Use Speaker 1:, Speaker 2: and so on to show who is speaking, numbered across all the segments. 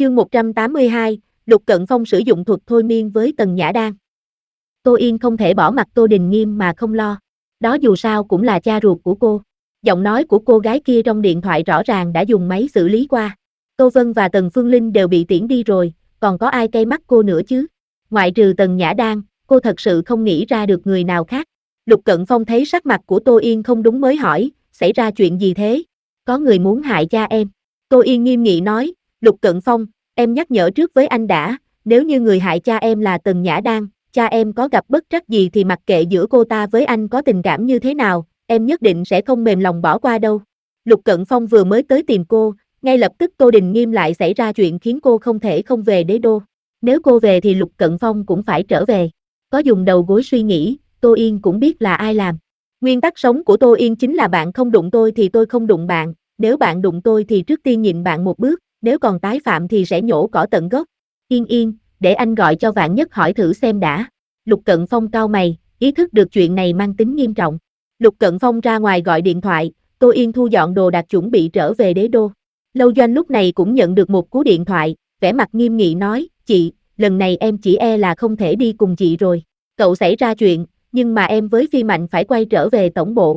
Speaker 1: Chương 182, Lục Cận Phong sử dụng thuật thôi miên với Tần Nhã Đan. Tô Yên không thể bỏ mặc Tô Đình Nghiêm mà không lo. Đó dù sao cũng là cha ruột của cô. Giọng nói của cô gái kia trong điện thoại rõ ràng đã dùng máy xử lý qua. Tô Vân và Tần Phương Linh đều bị tiễn đi rồi, còn có ai cay mắt cô nữa chứ? Ngoại trừ Tần Nhã Đan, cô thật sự không nghĩ ra được người nào khác. Lục Cận Phong thấy sắc mặt của Tô Yên không đúng mới hỏi, xảy ra chuyện gì thế? Có người muốn hại cha em. Tô Yên nghiêm nghị nói, Lục Cận Phong, em nhắc nhở trước với anh đã, nếu như người hại cha em là Tần Nhã Đan, cha em có gặp bất trắc gì thì mặc kệ giữa cô ta với anh có tình cảm như thế nào, em nhất định sẽ không mềm lòng bỏ qua đâu. Lục Cận Phong vừa mới tới tìm cô, ngay lập tức Tô Đình Nghiêm lại xảy ra chuyện khiến cô không thể không về đế đô. Nếu cô về thì Lục Cận Phong cũng phải trở về. Có dùng đầu gối suy nghĩ, Tô Yên cũng biết là ai làm. Nguyên tắc sống của Tô Yên chính là bạn không đụng tôi thì tôi không đụng bạn, nếu bạn đụng tôi thì trước tiên nhịn bạn một bước, nếu còn tái phạm thì sẽ nhổ cỏ tận gốc. Yên, để anh gọi cho Vạn Nhất hỏi thử xem đã. Lục Cận Phong cau mày, ý thức được chuyện này mang tính nghiêm trọng. Lục Cận Phong ra ngoài gọi điện thoại, Tô Yên thu dọn đồ đạc chuẩn bị trở về đế đô. Lâu Doanh lúc này cũng nhận được một cú điện thoại, vẻ mặt nghiêm nghị nói, chị, lần này em chỉ e là không thể đi cùng chị rồi. Cậu xảy ra chuyện, nhưng mà em với Phi Mạnh phải quay trở về tổng bộ.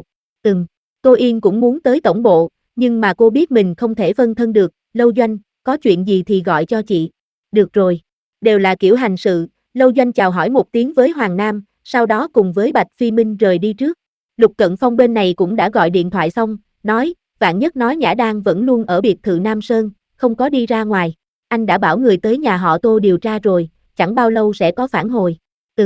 Speaker 1: Tô Yên cũng muốn tới tổng bộ, nhưng mà cô biết mình không thể phân thân được. Lâu Doanh, có chuyện gì thì gọi cho chị. Được rồi, đều là kiểu hành sự. Lâu Doanh chào hỏi một tiếng với Hoàng Nam, sau đó cùng với Bạch Phi Minh rời đi trước. Lục Cận Phong bên này cũng đã gọi điện thoại xong, nói, Vạn Nhất nói Nhã Đan vẫn luôn ở biệt thự Nam Sơn, không có đi ra ngoài. Anh đã bảo người tới nhà họ Tô điều tra rồi, chẳng bao lâu sẽ có phản hồi.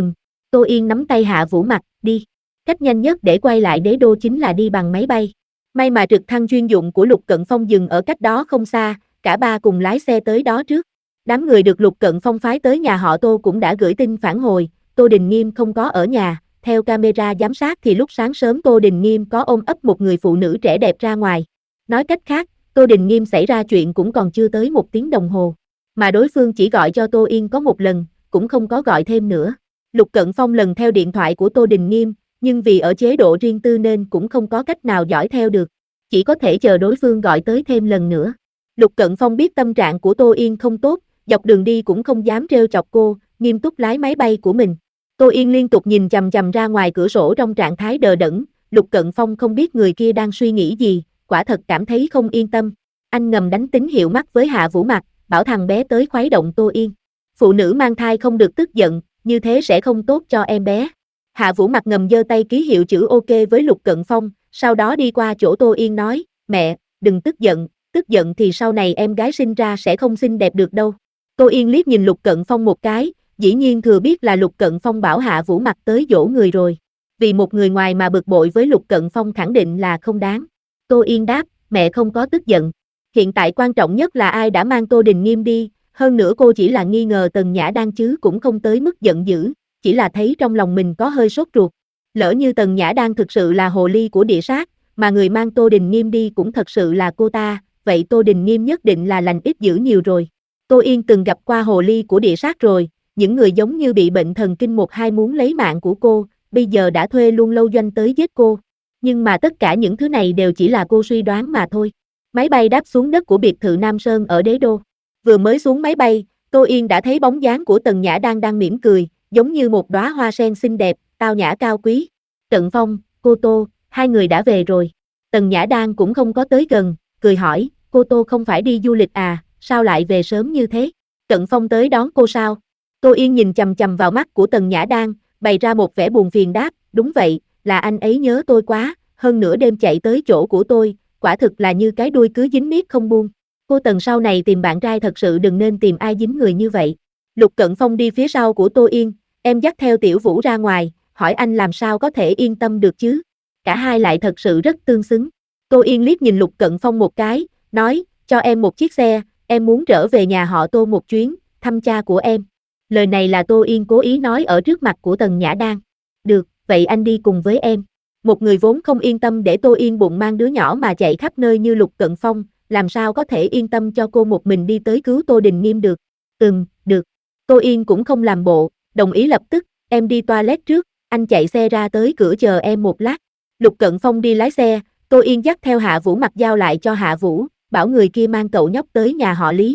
Speaker 1: Tô Yên nắm tay Hạ Vũ Mặc, đi. Cách nhanh nhất để quay lại đế đô chính là đi bằng máy bay. May mà trực thăng chuyên dụng của Lục Cận Phong dừng ở cách đó không xa, cả ba cùng lái xe tới đó trước. Đám người được Lục Cận Phong phái tới nhà họ Tô cũng đã gửi tin phản hồi, Tô Đình Nghiêm không có ở nhà, theo camera giám sát thì lúc sáng sớm Tô Đình Nghiêm có ôm ấp một người phụ nữ trẻ đẹp ra ngoài. Nói cách khác, Tô Đình Nghiêm xảy ra chuyện cũng còn chưa tới 1 tiếng đồng hồ, mà đối phương chỉ gọi cho Tô Yên có một lần, cũng không có gọi thêm nữa. Lục Cận Phong lần theo điện thoại của Tô Đình Nghiêm, nhưng vì ở chế độ riêng tư nên cũng không có cách nào dõi theo được, chỉ có thể chờ đối phương gọi tới thêm lần nữa. Lục Cận Phong biết tâm trạng của Tô Yên không tốt, dọc đường đi cũng không dám trêu chọc cô, nghiêm túc lái máy bay của mình. Tô Yên liên tục nhìn chằm chằm ra ngoài cửa sổ trong trạng thái đờ đẫn, Lục Cận Phong không biết người kia đang suy nghĩ gì, quả thật cảm thấy không yên tâm. Anh ngầm đánh tín hiệu mắt với Hạ Vũ Mặc, bảo thằng bé tới khuấy động Tô Yên. Phụ nữ mang thai không được tức giận, như thế sẽ không tốt cho em bé. Hạ Vũ Mặc ngầm giơ tay ký hiệu chữ OK với Lục Cận Phong, sau đó đi qua chỗ Tô Yên nói, mẹ, đừng tức giận thì sau này em gái sinh ra sẽ không xinh đẹp được đâu. Tô Yên liếc nhìn Lục Cận Phong một cái, dĩ nhiên thừa biết là Lục Cận Phong bảo Hạ Vũ Mặc tới dỗ người rồi. Vì một người ngoài mà bực bội với Lục Cận Phong khẳng định là không đáng. Tô Yên đáp, mẹ không có tức giận. Hiện tại quan trọng nhất là ai đã mang Tô Đình Nghiêm đi, hơn nữa cô chỉ là nghi ngờ Tần Nhã Đan chứ cũng không tới mức giận dữ, chỉ là thấy trong lòng mình có hơi sốt ruột. Lỡ như Tần Nhã Đan thực sự là hồ ly của địa sát, mà người mang Tô Đình Nghiêm đi cũng thật sự là cô ta, vậy Tô Đình Nghiêm nhất định là lành ít dữ nhiều rồi. Tô Yên từng gặp qua hồ ly của địa sát rồi, những người giống như bị bệnh thần kinh 1-2 muốn lấy mạng của cô, bây giờ đã thuê luôn Lâu Doanh tới giết cô. Nhưng mà tất cả những thứ này đều chỉ là cô suy đoán mà thôi. Máy bay đáp xuống đất của biệt thự Nam Sơn ở đế đô. Vừa mới xuống máy bay, Tô Yên đã thấy bóng dáng của Tần Nhã đang mỉm cười, giống như một đóa hoa sen xinh đẹp, tao nhã cao quý. Cận Phong, cô Tô, hai người đã về rồi. Tần Nhã Đan cũng không có tới gần, cười hỏi, cô Tô không phải đi du lịch à, sao lại về sớm như thế? Cận Phong tới đón cô sao? Tô Yên nhìn chằm chằm vào mắt của Tần Nhã Đan, bày ra một vẻ buồn phiền đáp, đúng vậy, là anh ấy nhớ tôi quá, hơn nửa đêm chạy tới chỗ của tôi, quả thực là như cái đuôi cứ dính miết không buông. Cô Tần sau này tìm bạn trai thật sự đừng nên tìm ai dính người như vậy. Lục Cận Phong đi phía sau của Tô Yên, em dắt theo Tiểu Vũ ra ngoài, hỏi anh làm sao có thể yên tâm được chứ? Cả hai lại thật sự rất tương xứng. Tô Yên liếc nhìn Lục Cận Phong một cái, nói, cho em một chiếc xe, em muốn trở về nhà họ Tô một chuyến, thăm cha của em. Lời này là Tô Yên cố ý nói ở trước mặt của Tần Nhã Đan. Được, vậy anh đi cùng với em. Một người vốn không yên tâm để Tô Yên bụng mang đứa nhỏ mà chạy khắp nơi như Lục Cận Phong, làm sao có thể yên tâm cho cô một mình đi tới cứu Tô Đình Nghiêm được. Được. Tô Yên cũng không làm bộ, đồng ý lập tức, em đi toilet trước, anh chạy xe ra tới cửa chờ em một lát. Lục Cận Phong đi lái xe, Tô Yên dắt theo Hạ Vũ Mặc giao lại cho Hạ Vũ, bảo người kia mang cậu nhóc tới nhà họ Lý.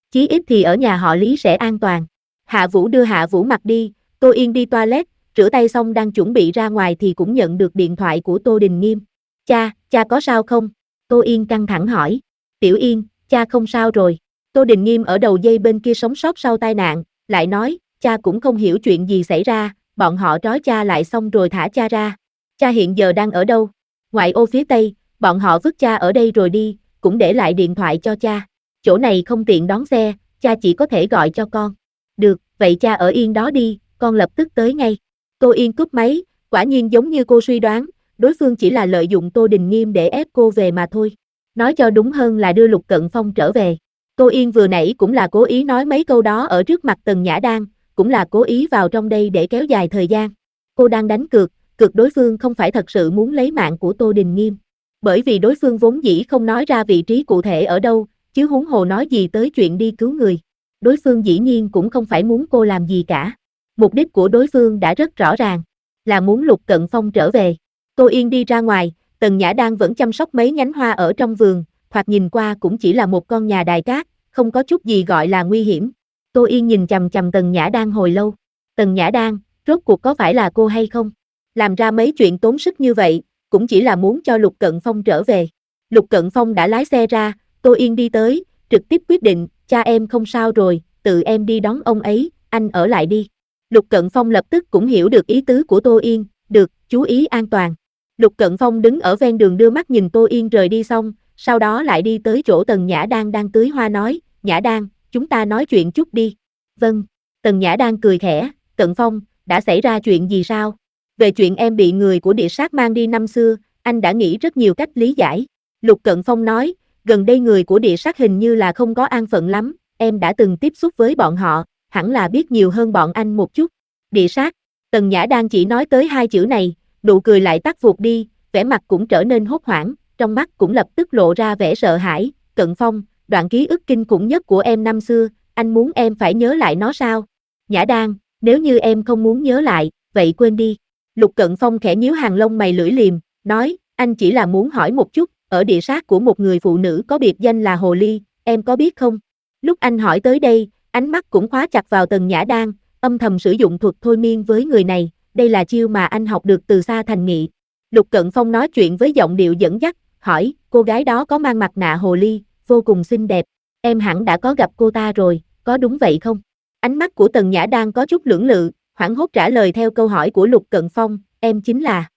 Speaker 1: Chí ít thì ở nhà họ Lý sẽ an toàn. Hạ Vũ đưa Hạ Vũ mặc đi, Tô Yên đi toilet, rửa tay xong đang chuẩn bị ra ngoài thì cũng nhận được điện thoại của Tô Đình Nghiêm. Cha có sao không? Tô Yên căng thẳng hỏi. Tiểu Yên, cha không sao rồi. Tô Đình Nghiêm ở đầu dây bên kia sống sót sau tai nạn, lại nói, cha cũng không hiểu chuyện gì xảy ra, bọn họ trói cha lại xong rồi thả cha ra. Cha hiện giờ đang ở đâu? Ngoại ô phía Tây, bọn họ vứt cha ở đây rồi đi, cũng để lại điện thoại cho cha. Chỗ này không tiện đón xe, cha chỉ có thể gọi cho con. Được, vậy cha ở yên đó đi, con lập tức tới ngay. Tô Yên cúp máy, quả nhiên giống như cô suy đoán, đối phương chỉ là lợi dụng Tô Đình Nghiêm để ép cô về mà thôi. Nói cho đúng hơn là đưa Lục Cận Phong trở về. Tô Yên vừa nãy cũng là cố ý nói mấy câu đó ở trước mặt Tần Nhã Đan, cũng là cố ý vào trong đây để kéo dài thời gian. Cô đang đánh cược, đối phương không phải thật sự muốn lấy mạng của Tô Đình Nghiêm. Bởi vì đối phương vốn dĩ không nói ra vị trí cụ thể ở đâu, chứ huống hồ nói gì tới chuyện đi cứu người. Đối phương dĩ nhiên cũng không phải muốn cô làm gì cả. Mục đích của đối phương đã rất rõ ràng, là muốn Lục Cận Phong trở về. Tô Yên đi ra ngoài, Tần Nhã Đan vẫn chăm sóc mấy nhánh hoa ở trong vườn, thoạt nhìn qua cũng chỉ là một con nhà đài cát, không có chút gì gọi là nguy hiểm. Tô Yên nhìn chằm chằm Tần Nhã Đan hồi lâu. Tần Nhã Đan, rốt cuộc có phải là cô hay không? Làm ra mấy chuyện tốn sức như vậy, cũng chỉ là muốn cho Lục Cận Phong trở về. Lục Cận Phong đã lái xe ra, Tô Yên đi tới, trực tiếp quyết định, cha em không sao rồi, tự em đi đón ông ấy, anh ở lại đi. Lục Cận Phong lập tức cũng hiểu được ý tứ của Tô Yên, được, chú ý an toàn. Lục Cận Phong đứng ở ven đường đưa mắt nhìn Tô Yên rời đi xong, sau đó lại đi tới chỗ Tần Nhã Đan đang tưới hoa nói, Nhã Đan, chúng ta nói chuyện chút đi. Vâng, Tần Nhã Đan cười khẽ, Cận Phong, đã xảy ra chuyện gì sao? Về chuyện em bị người của địa sát mang đi năm xưa, anh đã nghĩ rất nhiều cách lý giải. Lục Cận Phong nói, gần đây người của địa sát hình như là không có an phận lắm, em đã từng tiếp xúc với bọn họ, hẳn là biết nhiều hơn bọn anh một chút. Địa sát, Tần Nhã Đan chỉ nói tới hai chữ này, nụ cười lại tắt vụt đi, vẻ mặt cũng trở nên hốt hoảng, trong mắt cũng lập tức lộ ra vẻ sợ hãi. Cận Phong, đoạn ký ức kinh khủng nhất của em năm xưa, anh muốn em phải nhớ lại nó sao? Nhã Đan, nếu như em không muốn nhớ lại, vậy quên đi. Lục Cận Phong khẽ nhíu hàng lông mày lưỡi liềm, nói, anh chỉ là muốn hỏi một chút, ở địa sát của một người phụ nữ có biệt danh là Hồ Ly, em có biết không? Lúc anh hỏi tới đây, ánh mắt cũng khóa chặt vào Tần Nhã Đan, âm thầm sử dụng thuật thôi miên với người này, đây là chiêu mà anh học được từ Sa Thành Nghị. Lục Cận Phong nói chuyện với giọng điệu dẫn dắt, hỏi, cô gái đó có mang mặt nạ hồ ly, vô cùng xinh đẹp, em hẳn đã có gặp cô ta rồi, có đúng vậy không? Ánh mắt của Tần Nhã Đan có chút lưỡng lự, hoảng hốt trả lời theo câu hỏi của Lục Cận Phong, em chính là